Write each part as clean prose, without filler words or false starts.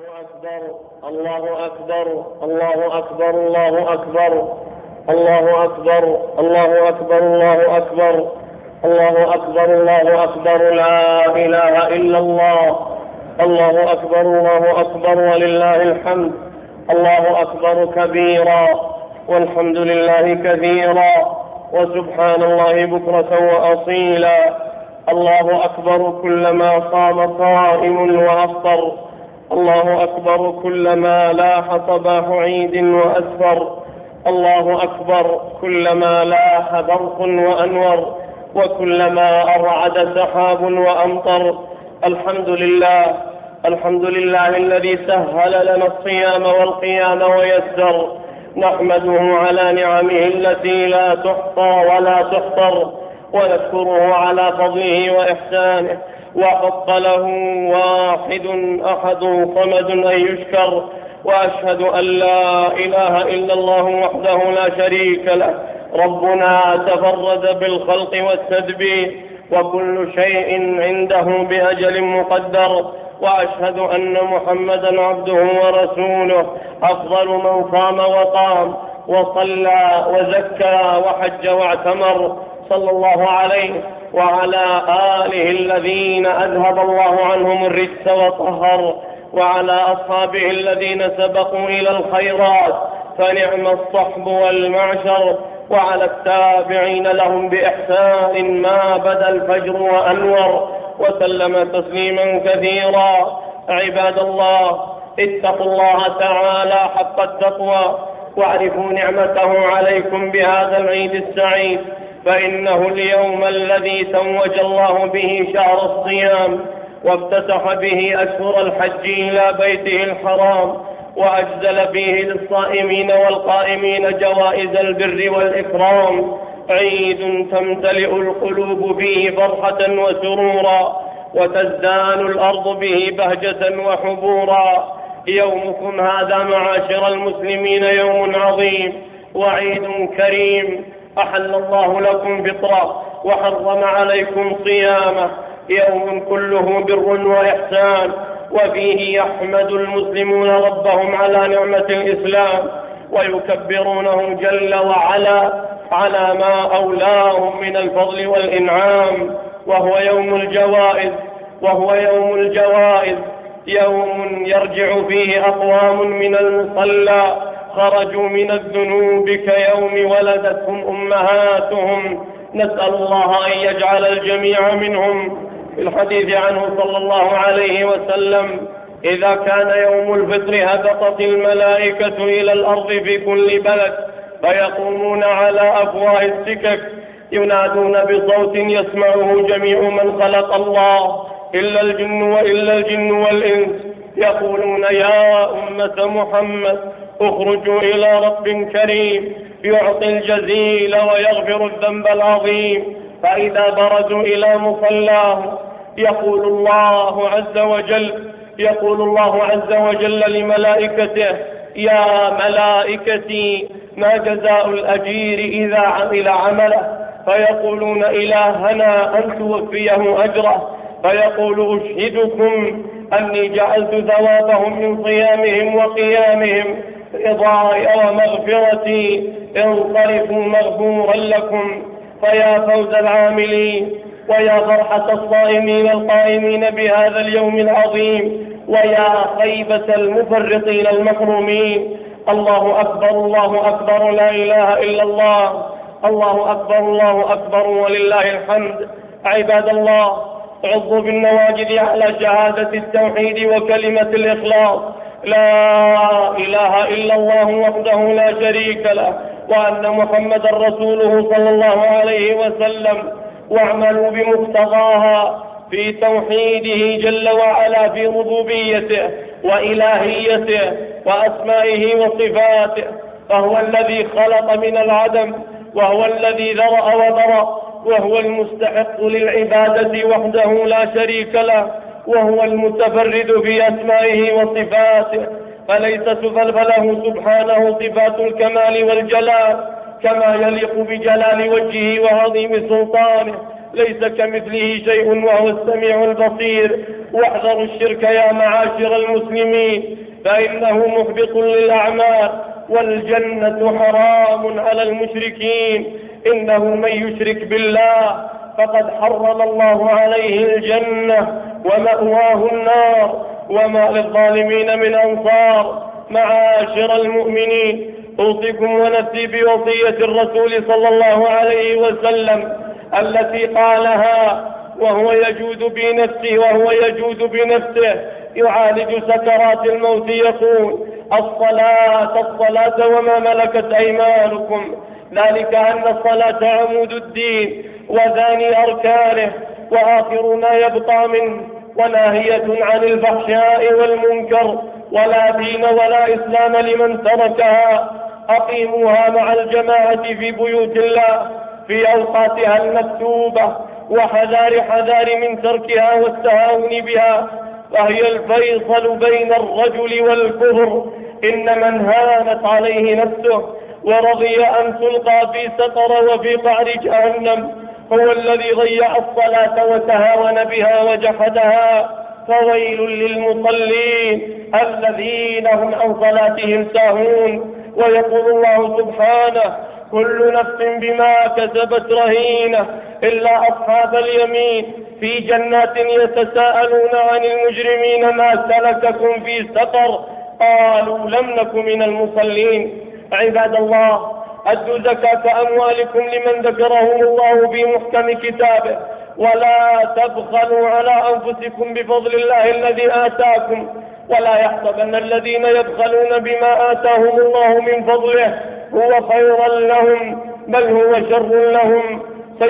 أكبر الله أكبر الله أكبر الله أكبر الله أكبر الله أكبر الله أكبر الله أكبر الله أكبر لا إله إلا الله الله أكبر الله أكبر ولله الحمد الله أكبر كبيرا والحمد لله كثيرا وسبحان الله بكرة وأصيلا الله أكبر كلما صام صائم وأفطر الله أكبر كلما لاح صباح عيد وأسفر الله أكبر كلما لاح برق وأنور وكلما أرعد سحاب وأمطر الحمد لله الذي سهل لنا الصيام والقيام ويسر نحمده على نعمه التي لا تحصى ولا تحصر ونشكره على فضله وإحسانه وحق له واحد أحد صمد أن يشكر وأشهد أن لا إله إلا الله وحده لا شريك له ربنا تفرد بالخلق والتدبير وكل شيء عنده بأجل مقدر وأشهد أن محمدا عبده ورسوله أفضل من صام وقام وصلى وزكى وحج واعتمر صلى الله عليه وعلى آله الذين أذهب الله عنهم الرجس وطهر وعلى أصحابه الذين سبقوا إلى الخيرات فنعم الصحب والمعشر وعلى التابعين لهم بإحسان ما بدا الفجر وأنور وسلم تسليما كثيرا عباد الله اتقوا الله تعالى حق التقوى واعرفوا نعمته عليكم بهذا العيد السعيد فإنه اليوم الذي توج الله به شهر الصيام وافتتح به أشهر الحج إلى بيته الحرام وأجزل فيه للصائمين والقائمين جوائز البر والإكرام عيد تمتلئ القلوب فيه فرحة وسرورا وتزدان الأرض به بهجة وحبورا يومكم هذا معاشر المسلمين يوم عظيم وعيد كريم أحل الله لكم فطرة وحرم عليكم صيامه يوم كله بر وإحسان وفيه يحمد المسلمون ربهم على نعمة الإسلام ويكبرونه جل وعلا على ما أولاهم من الفضل والإنعام وهو يوم الجوائز يوم يرجع فيه أقوام من المصلى خرجوا من الذنوب كيوم ولدتهم أمهاتهم نسأل الله أن يجعل الجميع منهم. في الحديث عنه صلى الله عليه وسلم إذا كان يوم الفطر هبطت الملائكة إلى الأرض في كل بلد فيقومون على أفواه السكك ينادون بصوت يسمعه جميع من خلق الله إلا الجن والإنس يقولون يا أمة محمد اخرجوا إلى رب كريم يعطي الجزيل ويغفر الذنب العظيم فإذا برزوا إلى مصلاه يقول الله عز وجل لملائكته يا ملائكتي ما جزاء الأجير إذا عمل عمله فيقولون إلهنا أن توفيه أجره فيقول أشهدكم أني جعلت ثوابهم من صيامهم وقيامهم رضاي ومغفرتي انصرفوا مغفورا لكم. فيا فوز العاملين ويا فرحة الصائمين القائمين بهذا اليوم العظيم ويا خيبة المفرطين المحرومين. الله أكبر لا إله إلا الله الله أكبر ولله الحمد. عباد الله عضوا بالنواجذ على شهادة التوحيد وكلمة الإخلاص لا إله إلا الله وحده لا شريك له وأن محمد رسوله صلى الله عليه وسلم واعملوا بمقتضاها في توحيده جل وعلا في ربوبيته وإلهيته وأسمائه وصفاته فهو الذي خلق من العدم وهو الذي ذرأ وبرأ وهو المستحق للعبادة وحده لا شريك له وهو المتفرد في أسمائه وصفاته فله سبحانه صفات الكمال والجلال كما يليق بجلال وجهه وعظيم سلطانه ليس كمثله شيء وهو السميع البصير. واحذروا الشرك يا معاشر المسلمين، فإنه محبط للأعمال، والجنة حرام على المشركين. إنه من يشرك بالله فقد حرم الله عليه الجنة ومأواه النار، وما للظالمين من أنصار. معاشر المؤمنين، أوصيكم ونفسي بوصية الرسول صلى الله عليه وسلم التي قالها وهو يجود بنفسه يعالج سكرات الموت، يقول: الصلاة وما ملكت أيمانكم. ذلك أن الصلاة عمود الدين وثاني أركانه وآخر ما يبقى منه، وناهية عن الفحشاء والمنكر، ولا دين ولا إسلام لمن تركها. أقيموها مع الجماعة في بيوت الله في أوقاتها المكتوبة، وحذار من تركها والتهاون بها، فهي الفيصل بين الرجل والكفر. إن من هانت عليه نفسه ورضي أن تلقى في سقر وفي قعر جهنم هو الذي ضيع الصلاة وتهاون بها وجحدها. فويل للمصلين الذين هم عن صلاتهم ساهون. ويقول الله سبحانه: كل نفس بما كسبت رهينة إلا أصحاب اليمين في جنات يتساءلون عن المجرمين ما سلككم في سقر قالوا لم نك من المصلين. عباد الله، أدوا زكاة أموالكم لمن ذكرهم الله في محكم كتابه، ولا تبخلوا على أنفسكم بفضل الله الذي آتاكم، ولا يحسبن الذين يبخلون بما آتاهم الله من فضله هو خيرا لهم، بل هو شر لهم.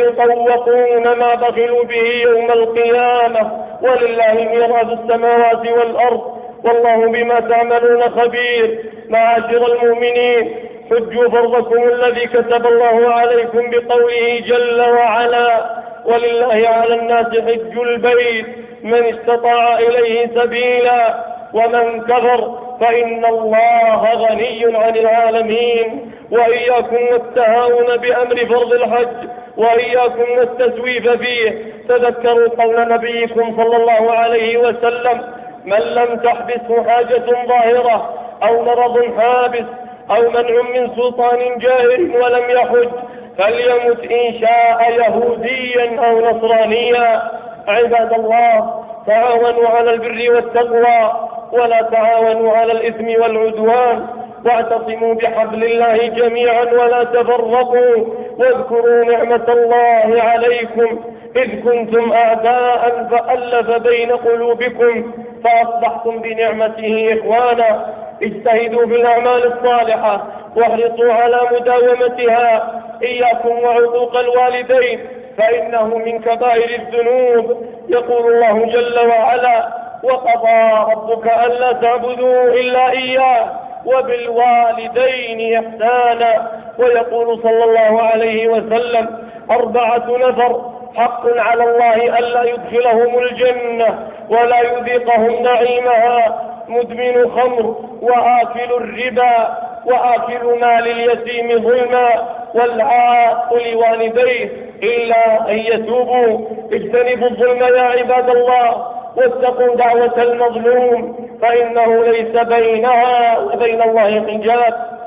سيطوقون ما بخلوا به يوم القيامة، ولله ميراث السماوات والأرض، والله بما تعملون خبير. معاشر المؤمنين، حجوا فرضكم الذي كتب الله عليكم بقوله جل وعلا: ولله على الناس حج البيت من استطاع إليه سبيلا ومن كفر فإن الله غني عن العالمين. وإياكم والتهاون بأمر فرض الحج، وإياكم والتسويف فيه. تذكروا قول نبيكم صلى الله عليه وسلم: من لم تحبسه حاجة ظاهرة أو مرض حابس أو منع من سلطان جائر ولم يحج فليمت إن شاء يهوديا أو نصرانيا. عباد الله، تعاونوا على البر والتقوى ولا تعاونوا على الإثم والعدوان، واعتصموا بحبل الله جميعا ولا تفرقوا. واذكروا نعمة الله عليكم إذ كنتم أعداء فألف بين قلوبكم فأصبحتم بنعمته إخوانا. اجتهدوا بالأعمال الصالحة واحرصوا على مداومتها. إياكم وعقوق الوالدين فإنه من كبائر الذنوب. يقول الله جل وعلا: وقضى ربك ألا تعبدوا إلا إياه وبالوالدين إحسانا. ويقول صلى الله عليه وسلم: 4 نفر حق على الله ألا يدخلهم الجنة ولا يذيقهم نعيمها: مدمن خمر، وآكل الربا، وآكل مال اليتيم ظلما، والعاق لوالديه إلا أن يتوبوا. اجتنبوا الظلم يا عباد الله، واتقوا دعوة المظلوم فإنه ليس بينها وبين الله حجاب.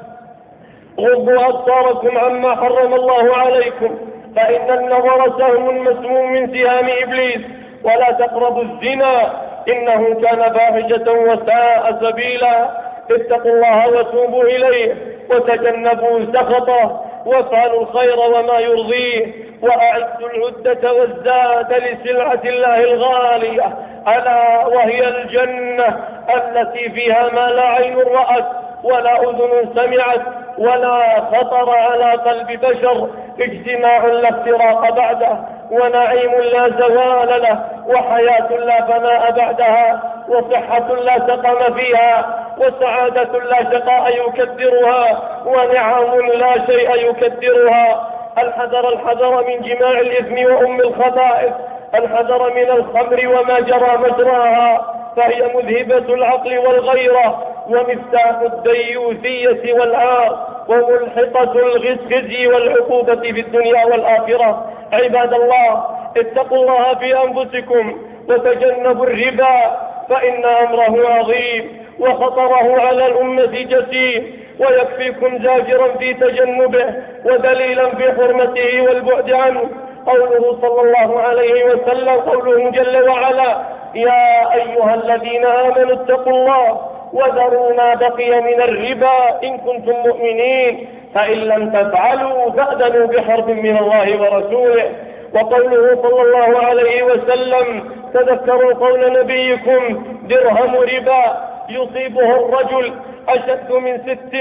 غضوا أبصاركم عما حرم الله عليكم فإن النظر سهم مسموم من سهام إبليس. ولا تقربوا الزنا إنه كان فاحشة وساء سبيلا. اتقوا الله وتوبوا إليه وتجنبوا سخطه وافعلوا الخير وما يرضيه. وأعدوا العدة والزاد لسلعة الله الغالية ألا وهي الجنة التي فيها ما لا عين رأت ولا أذن سمعت ولا خطر على قلب بشر. اجتماع لا افتراق بعده، ونعيم لا زوال له، وحياة لا فناء بعدها، وصحة لا سقم فيها، وسعادة لا شقاء يكدرها، ونعم لا شيء يكدرها. الحذر من جماع الإثم وأم الخبائث، الحذر من الخمر وما جرى مجراها، فهي مذهبة العقل والغيرة ومفتاح الديوثية والعار وملحقة الخزي والعقوبة في الدنيا والآخرة. عباد الله، اتقوا الله في أنفسكم وتجنبوا الربا، فإن أمره عظيم وخطره على الأمة جسيم، ويكفيكم زاجرا في تجنبه ودليلا في حرمته والبعد عنه قوله صلى الله عليه وسلم، قوله جل وعلا: يا أيها الذين آمنوا اتقوا الله وذروا ما بقي من الربا إن كنتم مؤمنين، فإن لم تفعلوا فأذنوا بحرب من الله ورسوله. وقوله صلى الله عليه وسلم: تذكروا قول نبيكم: درهم ربا يصيبه الرجل أشد من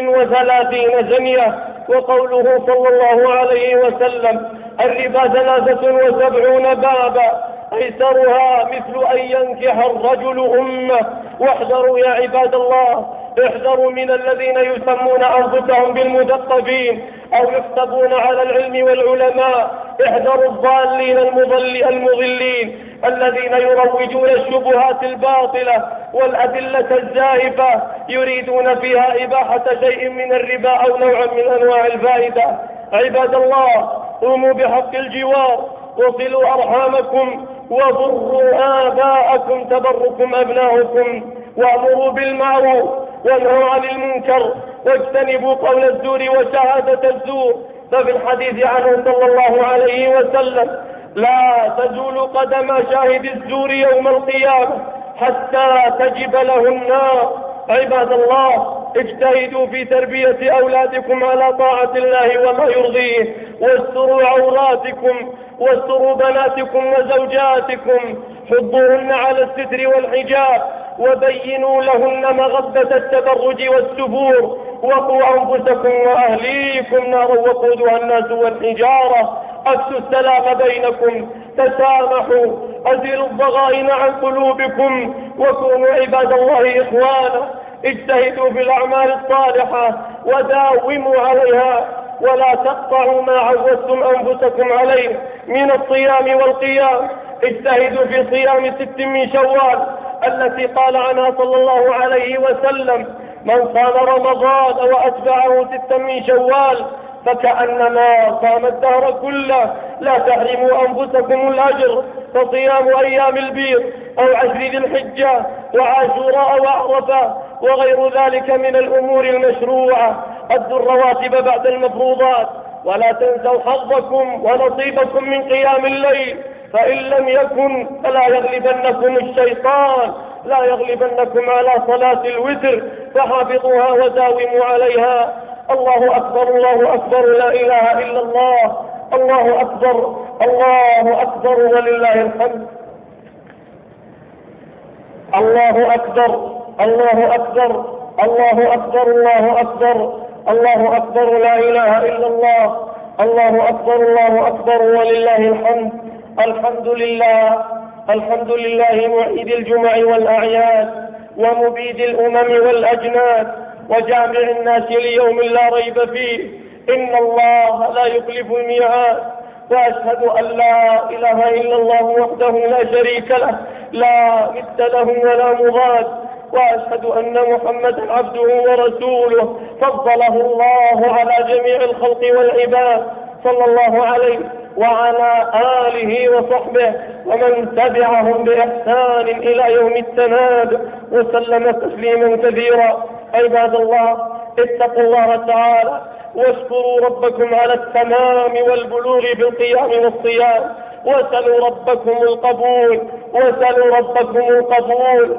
36 زنية. وقوله صلى الله عليه وسلم: الربا 73 بابا أيسرها مثل أن ينكح الرجل أمه. واحذروا يا عباد الله، احذروا من الذين يسمون أنفسهم بالمثقفين أو يكتبون على العلم والعلماء. احذروا الضالين المضلين الذين يروجون الشبهات الباطلة والأدلة الزائفة، يريدون فيها إباحة شيء من الربا أو نوعا من أنواع الفائدة. عباد الله، قوموا بحق الجوار وصلوا أرحامكم وبروا آباءكم تبركم أبناؤكم، وأمروا بالمعروف وانهوا عن المنكر واجتنبوا قول الزور وشهادة الزور. ففي الحديث عنه صلى الله عليه وسلم: لا تزول قدم شاهد الزور يوم القيامة حتى تجب له النار. عباد الله، اجتهدوا في تربية أولادكم على طاعة الله وما يرضيه، واستروا عوراتكم واستروا بناتكم وزوجاتكم، حضوهن على الستر والحجاب، وبينوا لهن مغبة التبرج والسفور. وقوا أنفسكم وأهليكم نارا وقودها الناس والحجارة. أفشوا السلام بينكم، تسامحوا، أزيلوا الضغائن عن قلوبكم، وكونوا عباد الله إخوانا. اجتهدوا في الأعمال الصالحة وداوموا عليها، ولا تقطعوا ما عودتم أنفسكم عليه من الصيام والقيام. اجتهدوا في صيام 6 من شوال التي قال عنها صلى الله عليه وسلم: من صام رمضان وأتبعه 6 من شوال فكأنما صام الدهر كله. لا تحرموا أنفسكم الأجر، فصيام أيام البيض أو 10 ذي الحجة وعاشوراء وعرفة وغير ذلك من الأمور المشروعة. أدوا الرواتب بعد المفروضات، ولا تنسوا حظكم ونصيبكم من قيام الليل، فإن لم يكن فلا يغلبنكم الشيطان، لا يغلبنكم على صلاة الوتر، فحافظوها وداوموا عليها. الله أكبر، الله أكبر، لا إله إلا الله، الله أكبر، الله أكبر ولله الحمد. الله أكبر، الله أكبر، الله أكبر، الله أكبر، الله أكبر، لا إله إلا الله، الله أكبر، الله أكبر ولله الحمد. الحمد لله، الحمد لله معيد الجمع والأعياد ومبيد الأمم والأجناد وجامع الناس ليوم لا ريب فيه. إن الله لا يخلف الميعاد، وأشهد أن لا إله إلا الله وحده لا شريك له، لا مثل له ولا مضاد، وأشهد أن محمدا عبده ورسوله فضله الله على جميع الخلق والعباد، صلى الله عليه وعلى آله وصحبه ومن تبعهم بإحسان إلى يوم التناد، وسلم تسليما كثيرا. عباد الله، اتقوا الله تعالى واشكروا ربكم على التمام والبلوغ بالقيام والصيام، وسلوا ربكم القبول، وسلوا ربكم القبول،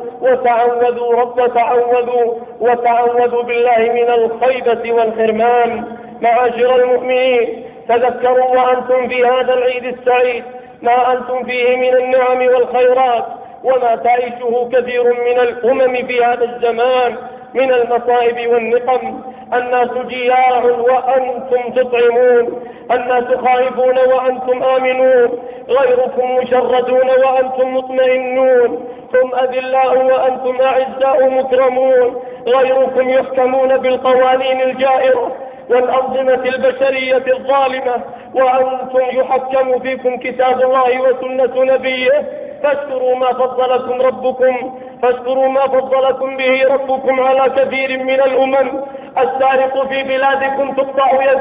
وتعوذوا بالله من الخيبة والحرمان. معاشر المؤمنين، تذكروا وأنتم في هذا العيد السعيد ما أنتم فيه من النعم والخيرات، وما تعيشه كثير من الأمم في هذا الزمان من المصائب والنقم. الناس جياع وأنتم تطعمون، الناس خائفون وأنتم آمنون، غيركم مشردون وأنتم مطمئنون، هم أذلاء وأنتم أعزاء مكرمون، غيركم يحكمون بالقوانين الجائرة والأنظمة البشرية الظالمة، وأنتم يحكم فيكم كتاب الله وسنة نبيه. فاشكروا ما فضلكم ربكم، فاشكروا ما فضلكم به ربكم على كثير من الأمم. السارق في بلادكم تقطع يده،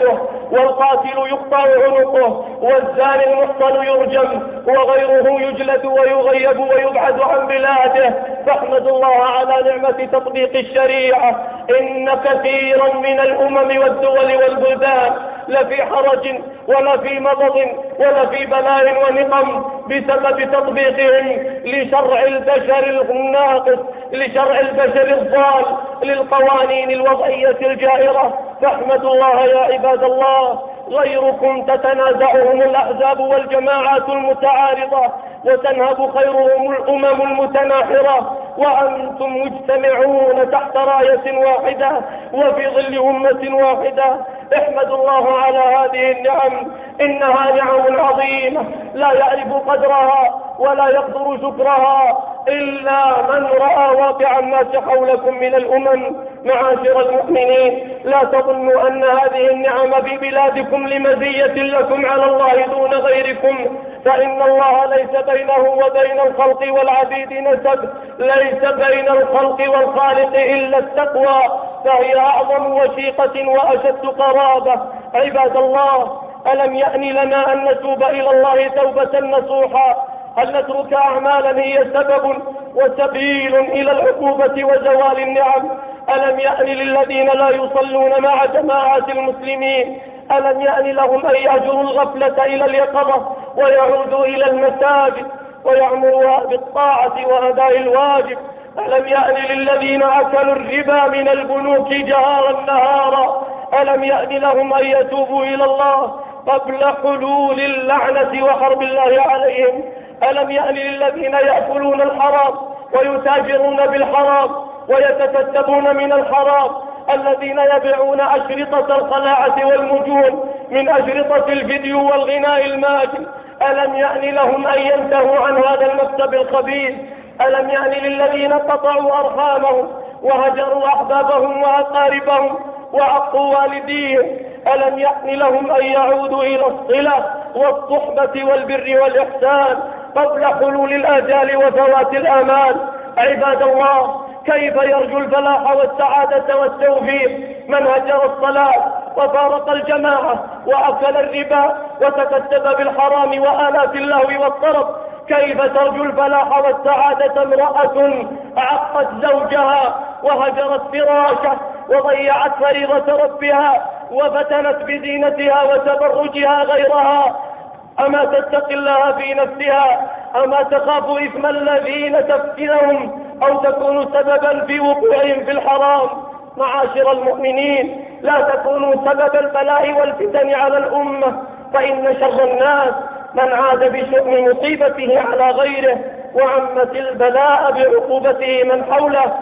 والقاتل يقطع عنقه، والزاني المحصن يرجم، وغيره يجلد ويغيب ويبعد عن بلاده. فاحمد الله على نعمة تطبيق الشريعة. إن كثيرا من الأمم والدول والبلدان لفي حرج ولا في مضض ولا في بلاء ونقم بسبب تطبيقهم لشرع البشر الناقص، لشرع البشر الضال، للقوانين الوضعية الجائرة. فاحمدوا الله يا عباد الله. غيركم تتنازعهم الأحزاب والجماعات المتعارضة، وتنهب خيرهم الأمم المتناحرة، وأنتم مجتمعون تحت راية واحدة وفي ظل أمة واحدة. احمدوا الله على هذه النعم، إنها نعم عظيمة لا يعرف قدرها ولا يقدر شكرها إلا من رأى واقع الناس حولكم من الأمم. معاشر المؤمنين، لا تظنوا أن هذه النعم ببلادكم لمزية لكم على الله دون غيركم، فإن الله ليس بينه وبين الخلق والعبيد نسب، ليس بين الخلق والخالق إلا التقوى، فهي أعظم وثيقة وأشد قرابة. عباد الله، ألم يأن لنا أن نتوب إلى الله توبة نصوحا؟ هل نترك أعمالا هي سبب وسبيل إلى العقوبة وزوال النعم؟ ألم يأن للذين لا يصلون مع جماعة المسلمين، ألم يأن لهم أن يهجروا الغفلة إلى اليقظة ويعودوا إلى المساجد ويعمروها بالطاعة وأداء الواجب؟ ألم يأن للذين أكلوا الربا من البنوك جهارا نهارا، ألم يأن لهم أن يتوبوا إلى الله قبل حلول اللعنة وحرب الله عليهم؟ ألم يأن للذين يأكلون الحرام ويتاجرون بالحرام ويتكسبون من الحرام، الذين يبيعون أشرطة الخلاعة والمجون من أشرطة الفيديو والغناء الماجن، ألم يأن لهم أن ينتهوا عن هذا المكسب الخبيث؟ ألم يأن للذين قطعوا أرحامهم وهجروا أحبابهم وأقاربهم وعقوا والديهم، ألم يأن لهم أن يعودوا إلى الصلة والصحبة والبر والإحسان قبل حلول الآجال وفوات الآمال؟ عباد الله، كيف يرجو الفلاح والسعادة والتوفيق من هجر الصلاة وفارق الجماعة وأكل الربا وتكسب بالحرام وآلات اللهو والطرب؟ كيف ترجو الفلاح والسعادة امرأة عقت زوجها وهجرت فراشه وضيعت فريضة ربها وفتنت بزينتها وتبرجها غيرها؟ أما تتقي الله في نفسها؟ أما تخاف إثم الذين تفتنهم أو تكون سببا في وقوعهم في الحرام؟ معاشر المؤمنين، لا تكونوا سبب البلاء والفتن على الأمة، فإن شر الناس من عاد بشؤم مصيبته على غيره، وعمت البلاء بعقوبته من حوله،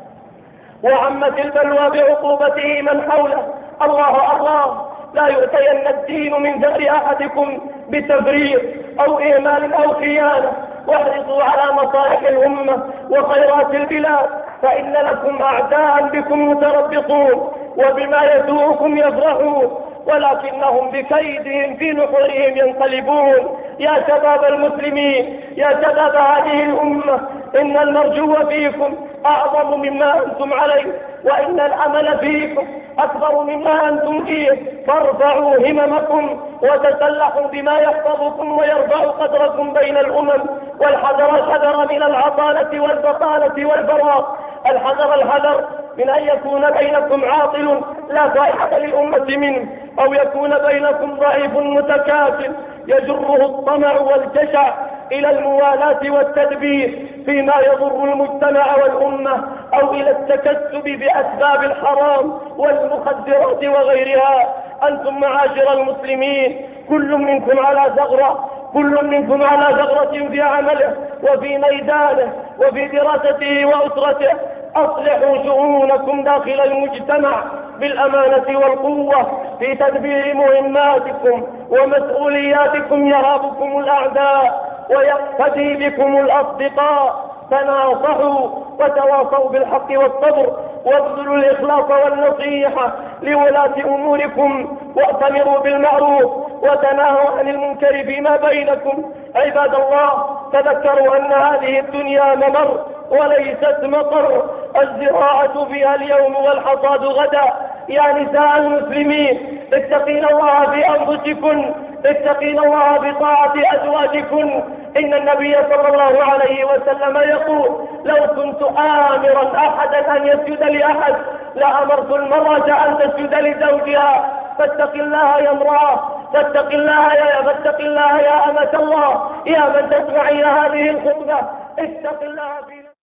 وعمت البلوى بعقوبته من حوله. الله الله، لا يؤتين الدين من ثأر أحدكم بتفريط أو إهمال أو خيانة، واحرصوا على مصالح الأمة وخيرات البلاد، فإن لكم أعداء بكم متربصون وبما يسوءكم يفرحون، ولكنهم بكيدهم في نحورهم ينقلبون. يا شباب المسلمين، يا شباب هذه الأمة، إن المرجو فيكم أعظم مما أنتم عليه، وإن الأمل فيكم أكبر مما أنتم فيه، فارفعوا هممكم وتسلحوا بما يحفظكم ويرفع قدركم بين الأمم، والحذر الحذر من العطالة والبطالة والبراء، الحذر من أن يكون بينكم عاطل لا فائدة للأمة منه، أو يكون بينكم ضعيف متكاسل يجره الطمع والجشع إلى الموالاة والتدبير فيما يضر المجتمع والأمة، أو إلى التكسب بأسباب الحرام والمخدرات وغيرها. أنتم معاشر المسلمين كل منكم على ثغرة في عمله وفي ميدانه وفي دراسته وأسرته. أصلحوا شؤونكم داخل المجتمع بالأمانة والقوة في تدبير مهماتكم ومسؤولياتكم. يهابكم الأعداء ويقتدي بكم الأصدقاء. تناصحوا وتواصوا بالحق والصبر، وابذلوا الإخلاص والنصيحة لولاة أموركم، وأتمروا بالمعروف وتناهوا عن المنكر فيما بينكم. عباد الله، تذكروا أن هذه الدنيا ممر وليست مقر، الزراعة فيها اليوم والحصاد غدا، يا نساء المسلمين اتقين الله في أنفسكن، اتقين الله بطاعة أزواجكن. إن النبي صلى الله عليه وسلم يقول: لو كنت آمرا أحدا أن يسجد لأحد لأمرت المرأة أن تسجد لزوجها. فاتق الله يا امرأة، فاتق الله يا أمة الله، يا من تسمعين هذه الخطبة، اتق الله في